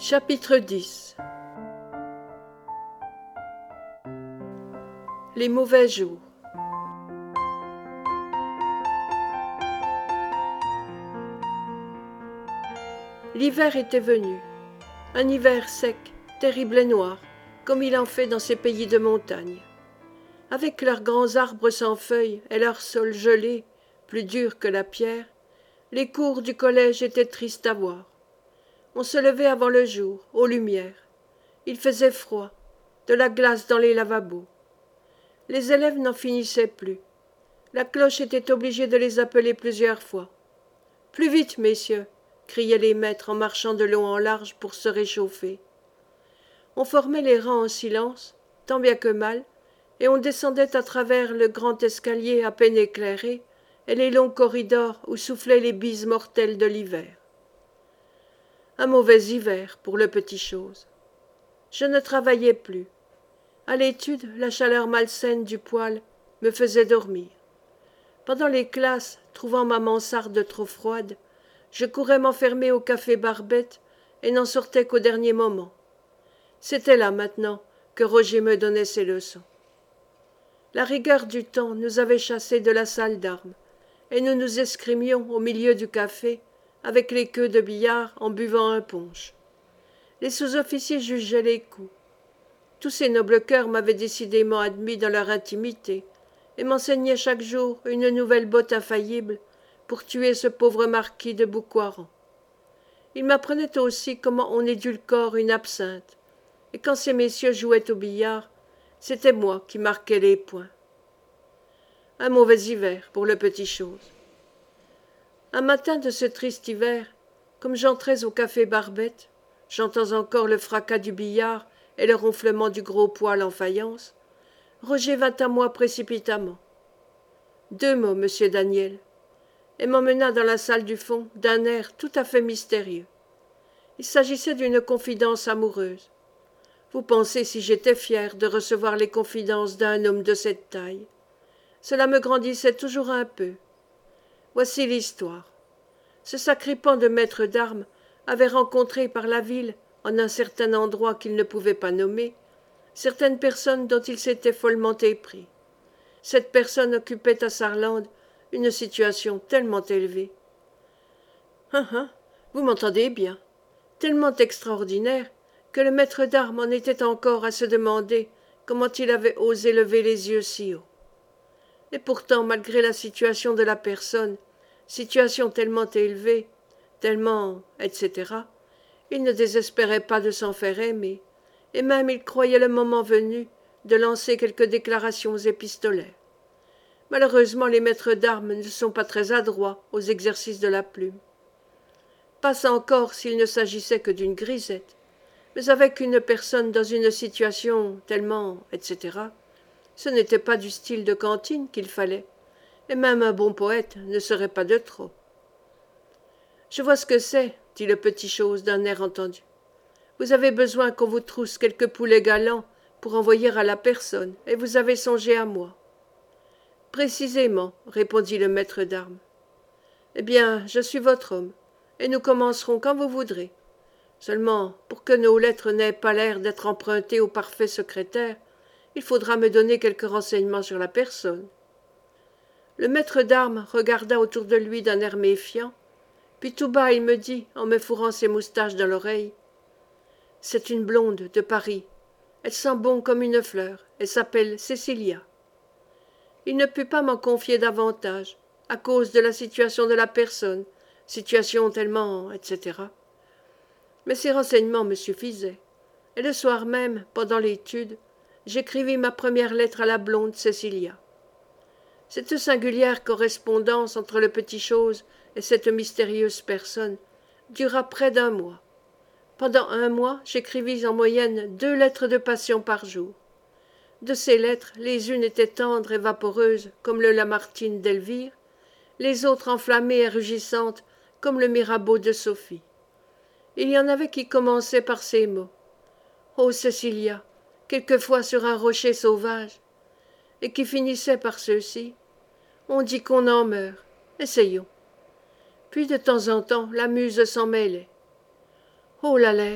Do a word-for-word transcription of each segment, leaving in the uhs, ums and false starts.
Chapitre dix. Les mauvais jours. L'hiver était venu. Un hiver sec, terrible et noir, comme il en fait dans ces pays de montagne. Avec leurs grands arbres sans feuilles et leur sol gelé, plus dur que la pierre, les cours du collège étaient tristes à voir. On se levait avant le jour, aux lumières. Il faisait froid, de la glace dans les lavabos. Les élèves n'en finissaient plus. La cloche était obligée de les appeler plusieurs fois. « Plus vite, messieurs !» criaient les maîtres en marchant de long en large pour se réchauffer. On formait les rangs en silence, tant bien que mal, et on descendait à travers le grand escalier à peine éclairé et les longs corridors où soufflaient les bises mortelles de l'hiver. Un mauvais hiver pour le petit chose. Je ne travaillais plus. À l'étude, la chaleur malsaine du poêle me faisait dormir. Pendant les classes, trouvant ma mansarde trop froide, je courais m'enfermer au café Barbette et n'en sortais qu'au dernier moment. C'était là, maintenant, que Roger me donnait ses leçons. La rigueur du temps nous avait chassés de la salle d'armes, et nous nous escrimions au milieu du café, avec les queues de billard en buvant un punch. Les sous-officiers jugeaient les coups. Tous ces nobles cœurs m'avaient décidément admis dans leur intimité et m'enseignaient chaque jour une nouvelle botte infaillible pour tuer ce pauvre marquis de Boucoiran. Ils m'apprenaient aussi comment on édulcore une absinthe, et quand ces messieurs jouaient au billard, c'était moi qui marquais les points. Un mauvais hiver pour le petit chose. Un matin de ce triste hiver, comme j'entrais au café Barbette, j'entends encore le fracas du billard et le ronflement du gros poêle en faïence, Roger vint à moi précipitamment. Deux mots, monsieur Daniel, et m'emmena dans la salle du fond d'un air tout à fait mystérieux. Il s'agissait d'une confidence amoureuse. Vous pensez si j'étais fier de recevoir les confidences d'un homme de cette taille. Cela me grandissait toujours un peu. Voici l'histoire. Ce sacripant de maître d'armes avait rencontré par la ville, en un certain endroit qu'il ne pouvait pas nommer, certaines personnes dont il s'était follement épris. Cette personne occupait à Sarlande une situation tellement élevée. Hein, hein, vous m'entendez bien, tellement extraordinaire que le maître d'armes en était encore à se demander comment il avait osé lever les yeux si haut. Et pourtant, malgré la situation de la personne, situation tellement élevée, tellement, et cetera, il ne désespérait pas de s'en faire aimer, et même il croyait le moment venu de lancer quelques déclarations épistolaires. Malheureusement, les maîtres d'armes ne sont pas très adroits aux exercices de la plume. Pas encore s'il ne s'agissait que d'une grisette, mais avec une personne dans une situation tellement, et cetera, ce n'était pas du style de cantine qu'il fallait, et même un bon poète ne serait pas de trop. « Je vois ce que c'est, » dit le petit chose d'un air entendu. « Vous avez besoin qu'on vous trousse quelques poulets galants pour envoyer à la personne, et vous avez songé à moi. » « Précisément, » répondit le maître d'armes. « Eh bien, je suis votre homme, et nous commencerons quand vous voudrez. Seulement, pour que nos lettres n'aient pas l'air d'être empruntées au parfait secrétaire, il faudra me donner quelques renseignements sur la personne. » Le maître d'armes regarda autour de lui d'un air méfiant, puis tout bas il me dit, en me fourrant ses moustaches dans l'oreille, « C'est une blonde de Paris. Elle sent bon comme une fleur. Elle s'appelle Cécilia. » Il ne put pas m'en confier davantage, à cause de la situation de la personne, situation tellement, et cetera. Mais ces renseignements me suffisaient, et le soir même, pendant l'étude, j'écrivis ma première lettre à la blonde Cécilia. Cette singulière correspondance entre le petit chose et cette mystérieuse personne dura près d'un mois. Pendant un mois, j'écrivis en moyenne deux lettres de passion par jour. De ces lettres, les unes étaient tendres et vaporeuses comme le Lamartine d'Elvire, les autres enflammées et rugissantes comme le Mirabeau de Sophie. Il y en avait qui commençaient par ces mots. « Ô Cécilia, quelquefois sur un rocher sauvage » et qui finissaient par ceux-ci. « On dit qu'on en meurt. Essayons. » Puis de temps en temps, la muse s'en mêlait. « Oh la lèvre,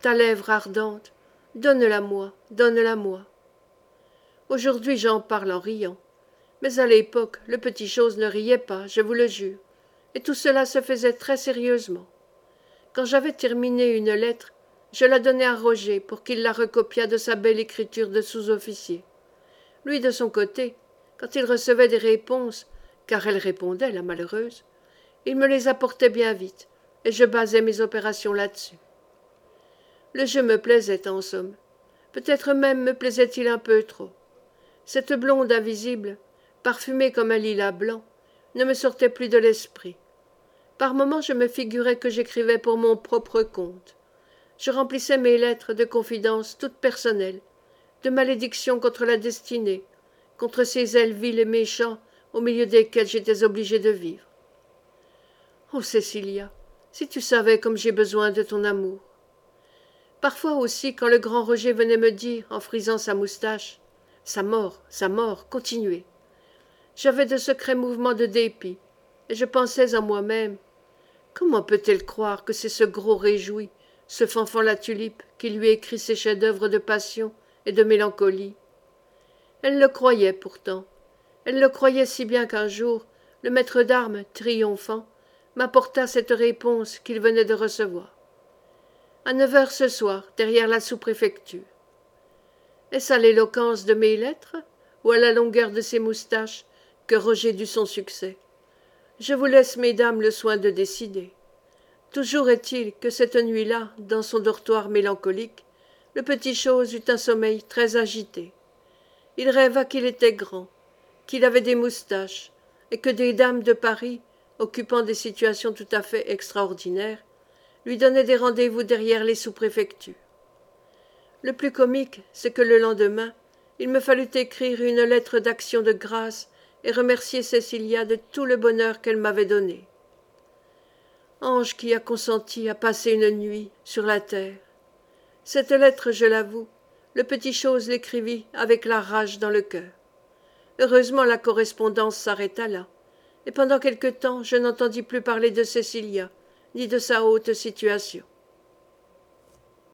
ta lèvre ardente, donne-la-moi, donne-la-moi. Aujourd'hui j'en parle en riant, mais à l'époque le petit chose ne riait pas, je vous le jure, et tout cela se faisait très sérieusement. Quand j'avais terminé une lettre, je la donnai à Roger pour qu'il la recopiât de sa belle écriture de sous-officier. Lui, de son côté, quand il recevait des réponses, car elle répondait, la malheureuse, il me les apportait bien vite, et je basais mes opérations là-dessus. Le jeu me plaisait, en somme. Peut-être même me plaisait-il un peu trop. Cette blonde invisible, parfumée comme un lilas blanc, ne me sortait plus de l'esprit. Par moments je me figurais que j'écrivais pour mon propre compte. Je remplissais mes lettres de confidences toutes personnelles, de malédictions contre la destinée, contre ces ailes viles et méchants au milieu desquels j'étais obligé de vivre. Oh Cécilia, si tu savais comme j'ai besoin de ton amour. Parfois aussi, quand le grand Roger venait me dire, en frisant sa moustache, « Sa mort, sa mort, continuez », j'avais de secrets mouvements de dépit, et je pensais en moi-même, comment peut-elle croire que c'est ce gros réjoui, ce fanfan la tulipe, qui lui écrit ses chefs-d'œuvre de passion et de mélancolie? Elle le croyait pourtant. Elle le croyait si bien qu'un jour, le maître d'armes, triomphant, m'apporta cette réponse qu'il venait de recevoir. À neuf heures ce soir, derrière la sous-préfecture. Est-ce à l'éloquence de mes lettres, ou à la longueur de ses moustaches, que Roger dut son succès? Je vous laisse, mesdames, le soin de décider. Toujours est-il que cette nuit-là, dans son dortoir mélancolique, le petit chose eut un sommeil très agité. Il rêva qu'il était grand, qu'il avait des moustaches, et que des dames de Paris, occupant des situations tout à fait extraordinaires, lui donnaient des rendez-vous derrière les sous-préfectures. Le plus comique, c'est que le lendemain, il me fallut écrire une lettre d'action de grâce et remercier Cécilia de tout le bonheur qu'elle m'avait donné. Ange qui a consenti à passer une nuit sur la terre. Cette lettre, je l'avoue, le petit chose l'écrivit avec la rage dans le cœur. Heureusement la correspondance s'arrêta là, et pendant quelque temps je n'entendis plus parler de Cécilia, ni de sa haute situation.